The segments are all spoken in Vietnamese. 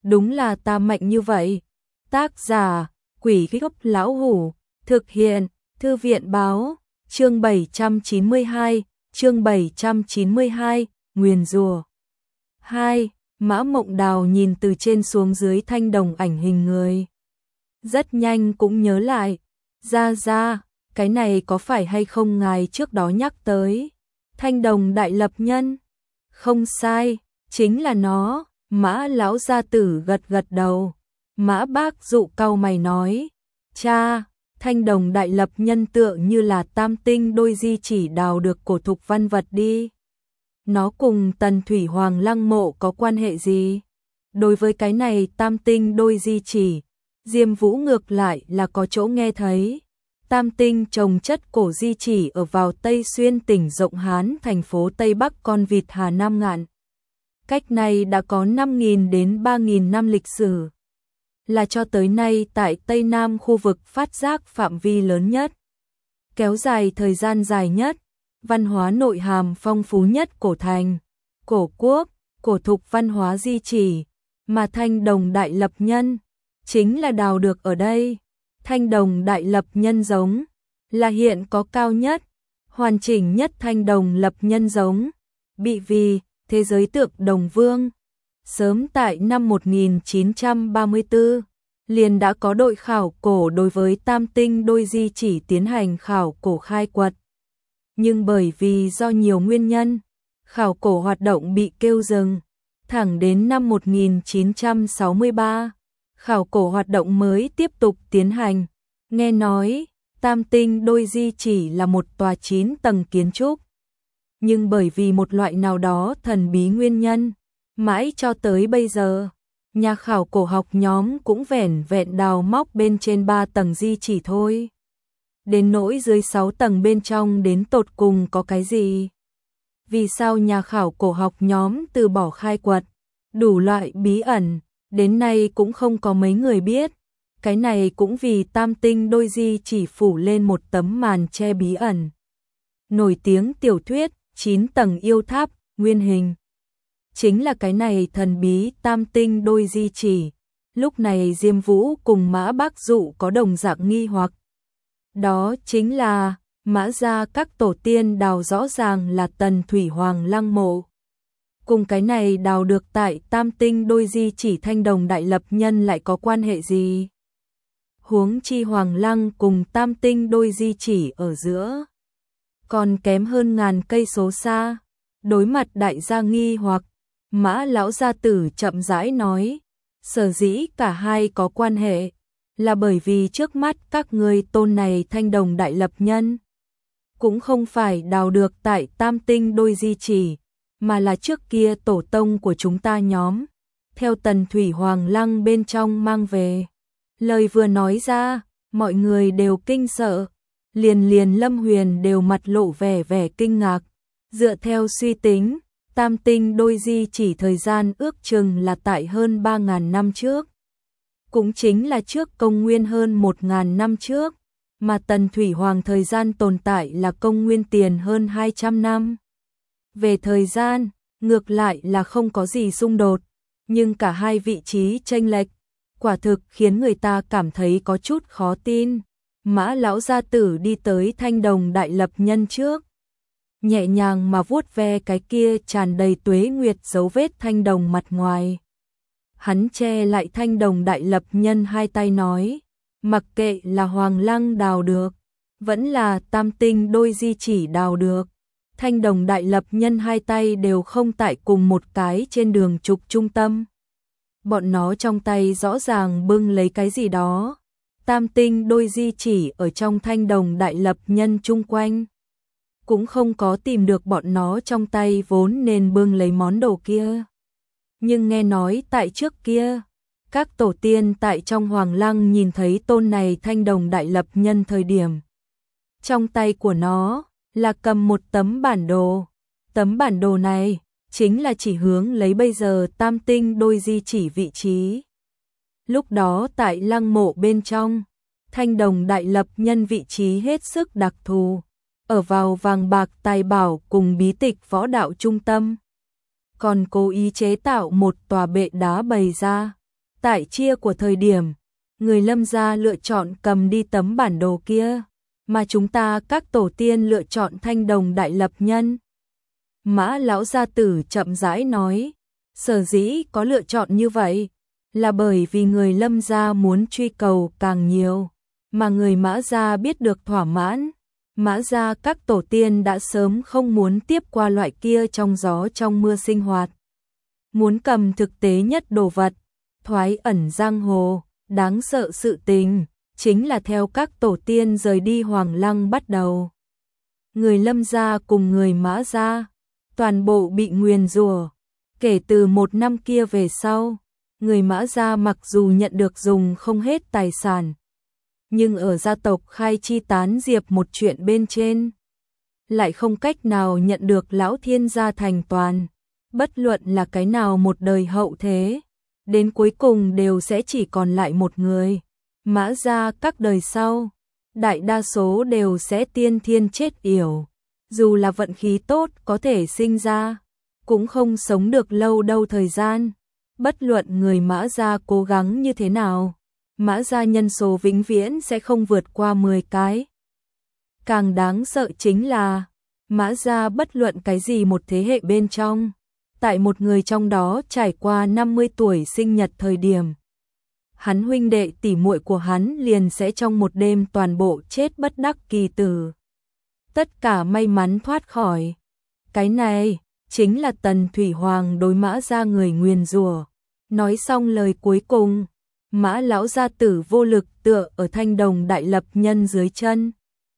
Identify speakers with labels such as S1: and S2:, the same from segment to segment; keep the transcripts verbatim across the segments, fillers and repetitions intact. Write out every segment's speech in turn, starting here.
S1: đúng là ta mạnh như vậy. Tác giả, Quỷ Gốc Lão Hủ, thực hiện, Thư viện Báo, chương bảy trăm chín mươi hai, chương bảy trăm chín mươi hai, nguyền rủa. hai. Mã Mộng Đào nhìn từ trên xuống dưới thanh đồng ảnh hình người. Rất nhanh cũng nhớ lại, ra ra, cái này có phải hay không ngài trước đó nhắc tới. Thanh đồng đại lập nhân. Không sai, chính là nó. Mã lão gia tử gật gật đầu. Mã Bác Dụ cau mày nói, cha, thanh đồng đại lập nhân tựa như là tam tinh đôi di chỉ đào được cổ thục văn vật đi. Nó cùng Tần Thủy Hoàng lăng mộ có quan hệ gì? Đối với cái này tam tinh đôi di chỉ, Diêm Vũ ngược lại là có chỗ nghe thấy. Tam tinh trồng chất cổ di chỉ ở vào Tây Xuyên tỉnh Rộng Hán, thành phố Tây Bắc con vịt Hà Nam Ngạn. Cách này đã có năm nghìn đến ba nghìn năm lịch sử. Là cho tới nay tại Tây Nam khu vực phát giác phạm vi lớn nhất, kéo dài thời gian dài nhất, văn hóa nội hàm phong phú nhất cổ thành, cổ quốc, cổ thục văn hóa di chỉ, mà thanh đồng đại lập nhân chính là đào được ở đây. Thanh đồng đại lập nhân giống là hiện có cao nhất, hoàn chỉnh nhất thanh đồng lập nhân giống, bị vì thế giới tượng Đồng Vương. Sớm tại năm một nghìn chín trăm ba mươi tư, liền đã có đội khảo cổ đối với tam tinh đôi di chỉ tiến hành khảo cổ khai quật. Nhưng bởi vì do nhiều nguyên nhân, khảo cổ hoạt động bị kêu dừng. Thẳng đến năm một nghìn chín trăm sáu mươi ba, khảo cổ hoạt động mới tiếp tục tiến hành. Nghe nói, tam tinh đôi di chỉ là một tòa chín tầng kiến trúc. Nhưng bởi vì một loại nào đó thần bí nguyên nhân, mãi cho tới bây giờ, nhà khảo cổ học nhóm cũng vẻn vẹn đào móc bên trên ba tầng di chỉ thôi. Đến nỗi dưới sáu tầng bên trong đến tột cùng có cái gì? Vì sao nhà khảo cổ học nhóm từ bỏ khai quật? Đủ loại bí ẩn, đến nay cũng không có mấy người biết. Cái này cũng vì tam tinh đôi di chỉ phủ lên một tấm màn che bí ẩn. Nổi tiếng tiểu thuyết, chín tầng yêu tháp, nguyên hình. Chính là cái này thần bí tam tinh đôi di chỉ. Lúc này Diêm Vũ cùng Mã Bác Dụ có đồng dạng nghi hoặc. Đó chính là, Mã gia các tổ tiên đào rõ ràng là Tần Thủy Hoàng lăng mộ. Cùng cái này đào được tại tam tinh đôi di chỉ thanh đồng đại lập nhân lại có quan hệ gì? Huống chi Hoàng lăng cùng tam tinh đôi di chỉ ở giữa, còn kém hơn ngàn cây số xa. Đối mặt đại gia nghi hoặc, Mã lão gia tử chậm rãi nói, sở dĩ cả hai có quan hệ, là bởi vì trước mắt các ngươi tôn này thanh đồng đại lập nhân, cũng không phải đào được tại tam tinh đôi di chỉ, mà là trước kia tổ tông của chúng ta nhóm, theo Tần Thủy Hoàng lăng bên trong mang về. Lời vừa nói ra, mọi người đều kinh sợ, liền liền Lâm Huyền đều mặt lộ vẻ vẻ kinh ngạc. Dựa theo suy tính, tam tinh đôi di chỉ thời gian ước chừng là tại hơn ba nghìn năm trước. Cũng chính là trước công nguyên hơn một nghìn năm trước, mà Tần Thủy Hoàng thời gian tồn tại là công nguyên tiền hơn hai trăm năm. Về thời gian, ngược lại là không có gì xung đột, nhưng cả hai vị trí chênh lệch, quả thực khiến người ta cảm thấy có chút khó tin. Mã lão gia tử đi tới thanh đồng đại lập nhân trước, nhẹ nhàng mà vuốt ve cái kia tràn đầy tuế nguyệt dấu vết thanh đồng mặt ngoài. Hắn che lại thanh đồng đại lập nhân hai tay nói, mặc kệ là Hoàng lăng đào được, vẫn là tam tinh đôi di chỉ đào được, thanh đồng đại lập nhân hai tay đều không tại cùng một cái trên đường trục trung tâm. Bọn nó trong tay rõ ràng bưng lấy cái gì đó. Tam tinh đôi di chỉ ở trong thanh đồng đại lập nhân chung quanh, cũng không có tìm được bọn nó trong tay vốn nên bưng lấy món đồ kia. Nhưng nghe nói tại trước kia, các tổ tiên tại trong Hoàng lăng nhìn thấy tôn này thanh đồng đại lập nhân thời điểm, trong tay của nó là cầm một tấm bản đồ. Tấm bản đồ này chính là chỉ hướng lấy bây giờ tam tinh đôi di chỉ vị trí. Lúc đó tại lăng mộ bên trong, thanh đồng đại lập nhân vị trí hết sức đặc thù, ở vào vàng bạc tài bảo cùng bí tịch võ đạo trung tâm. Còn cố ý chế tạo một tòa bệ đá bày ra, Tại chia của thời điểm, người Lâm gia lựa chọn cầm đi tấm bản đồ kia, mà chúng ta các tổ tiên lựa chọn thanh đồng đại lập nhân. Mã lão gia tử chậm rãi nói, sở dĩ có lựa chọn như vậy, là bởi vì người Lâm gia muốn truy cầu càng nhiều, mà người Mã gia biết được thỏa mãn. Mã gia các tổ tiên đã sớm không muốn tiếp qua loại kia trong gió trong mưa sinh hoạt. Muốn cầm thực tế nhất đồ vật, thoái ẩn giang hồ, đáng sợ sự tình, chính là theo các tổ tiên rời đi Hoàng Lăng bắt đầu. Người Lâm gia cùng người Mã gia, toàn bộ bị nguyền rủa. Kể từ một năm kia về sau, người Mã gia mặc dù nhận được dùng không hết tài sản, nhưng ở gia tộc khai chi tán diệp một chuyện bên trên, lại không cách nào nhận được lão thiên gia thành toàn. Bất luận là cái nào một đời hậu thế, đến cuối cùng đều sẽ chỉ còn lại một người. Mã gia các đời sau, đại đa số đều sẽ tiên thiên chết yểu. Dù là vận khí tốt có thể sinh ra, cũng không sống được lâu đâu thời gian. Bất luận người Mã gia cố gắng như thế nào, Mã gia nhân số vĩnh viễn sẽ không vượt qua mười cái. Càng đáng sợ chính là, Mã gia bất luận cái gì một thế hệ bên trong, tại một người trong đó trải qua năm mươi tuổi sinh nhật thời điểm, hắn huynh đệ tỷ muội của hắn liền sẽ trong một đêm toàn bộ chết bất đắc kỳ tử. Tất cả may mắn thoát khỏi. Cái này chính là Tần Thủy Hoàng đối Mã gia người nguyền rủa. Nói xong lời cuối cùng, Mã lão gia tử vô lực tựa ở thanh đồng đại lập nhân dưới chân.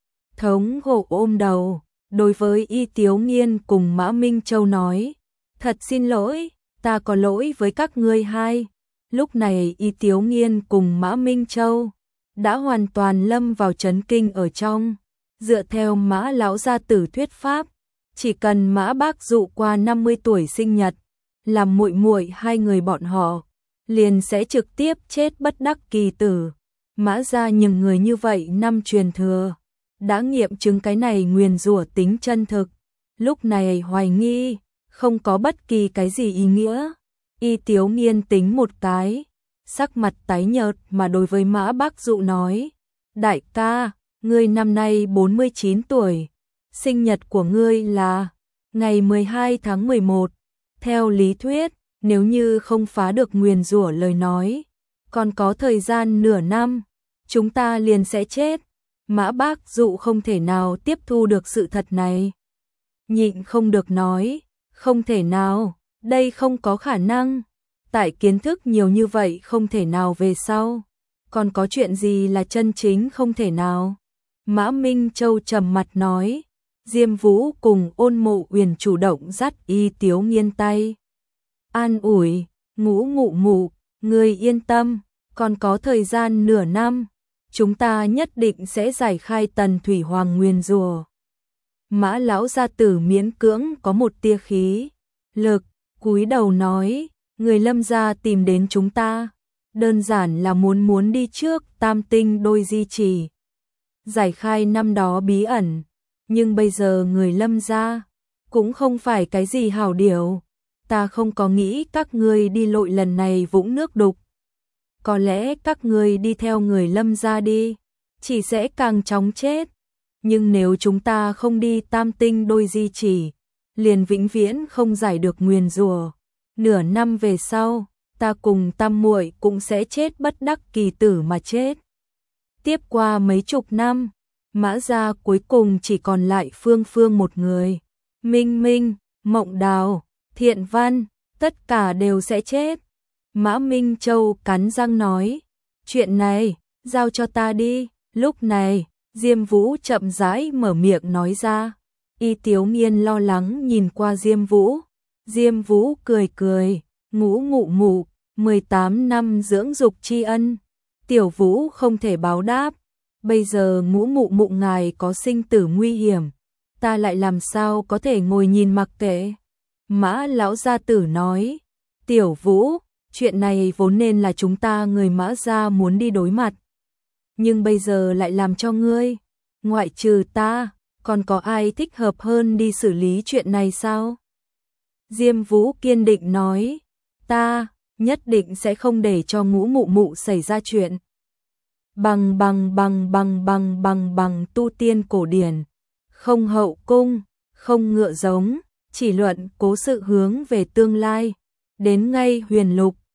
S1: Thống khổ ôm đầu, đối với Y Tiếu Nghiên cùng Mã Minh Châu nói, thật xin lỗi, ta có lỗi với các ngươi hai. Lúc này Y Tiếu Nghiên cùng Mã Minh Châu đã hoàn toàn lâm vào chấn kinh ở trong. Dựa theo Mã lão gia tử thuyết pháp, chỉ cần Mã Bác Dụ qua năm mươi tuổi sinh nhật, làm muội muội hai người bọn họ, liền sẽ trực tiếp chết bất đắc kỳ tử. Mã gia những người như vậy năm truyền thừa, đã nghiệm chứng cái này nguyền rủa tính chân thực. Lúc này hoài nghi, không có bất kỳ cái gì ý nghĩa. Y Tiếu Nghiên tính một cái, sắc mặt tái nhợt mà đối với Mã Bác Dụ nói, đại ca, ngươi năm nay bốn mươi chín tuổi, sinh nhật của ngươi là ngày mười hai tháng mười một. Theo lý thuyết, nếu như không phá được nguyền rủa lời nói, còn có thời gian nửa năm, chúng ta liền sẽ chết. Mã Bác Dụ không thể nào tiếp thu được sự thật này. Nhịn không được nói, không thể nào, đây không có khả năng. Tại kiến thức nhiều như vậy không thể nào về sau, còn có chuyện gì là chân chính không thể nào. Mã Minh Châu trầm mặt nói, Diêm Vũ cùng Ôn Mộ Uyển chủ động dắt Y Tiếu Nghiên tay. An ủi, ngũ ngụ mụ, ngươi yên tâm, còn có thời gian nửa năm, chúng ta nhất định sẽ giải khai Tần Thủy Hoàng nguyền rủa. Mã lão gia tử miễn cưỡng có một tia khí lực, cúi đầu nói, người Lâm gia tìm đến chúng ta, đơn giản là muốn muốn đi trước Tam Tinh đôi di chỉ, giải khai năm đó bí ẩn, nhưng bây giờ người Lâm gia cũng không phải cái gì hảo điều, ta không có nghĩ các ngươi đi lội lần này vũng nước đục. Có lẽ các ngươi đi theo người Lâm gia đi, chỉ sẽ càng chóng chết, nhưng nếu chúng ta không đi Tam Tinh đôi di chỉ, liền vĩnh viễn không giải được nguyền rủa. Nửa năm về sau, ta cùng Tam muội cũng sẽ chết bất đắc kỳ tử mà chết. Tiếp qua mấy chục năm, Mã gia cuối cùng chỉ còn lại Phương Phương một người. Minh Minh, Mộng Đào, Thiện Văn, tất cả đều sẽ chết. Mã Minh Châu cắn răng nói, chuyện này, giao cho ta đi. Lúc này, Diêm Vũ chậm rãi mở miệng nói ra. Y Tiếu Nghiên lo lắng nhìn qua Diêm Vũ. Diêm Vũ cười cười, ngũ ngụ mụ, mười tám năm dưỡng dục tri ân, Tiểu Vũ không thể báo đáp. Bây giờ ngũ mụ mụ ngài có sinh tử nguy hiểm, ta lại làm sao có thể ngồi nhìn mặc kệ. Mã lão gia tử nói, Tiểu Vũ, chuyện này vốn nên là chúng ta người Mã gia muốn đi đối mặt, nhưng bây giờ lại làm cho ngươi, ngoại trừ ta, còn có ai thích hợp hơn đi xử lý chuyện này sao? Diêm Vũ kiên định nói, ta, nhất định sẽ không để cho Ngũ Mụ Mụ xảy ra chuyện. Bằng bằng bằng bằng bằng bằng bằng tu tiên cổ điển, không hậu cung, không ngựa giống, chỉ luận cố sự hướng về tương lai. Đến ngay Huyền Lục,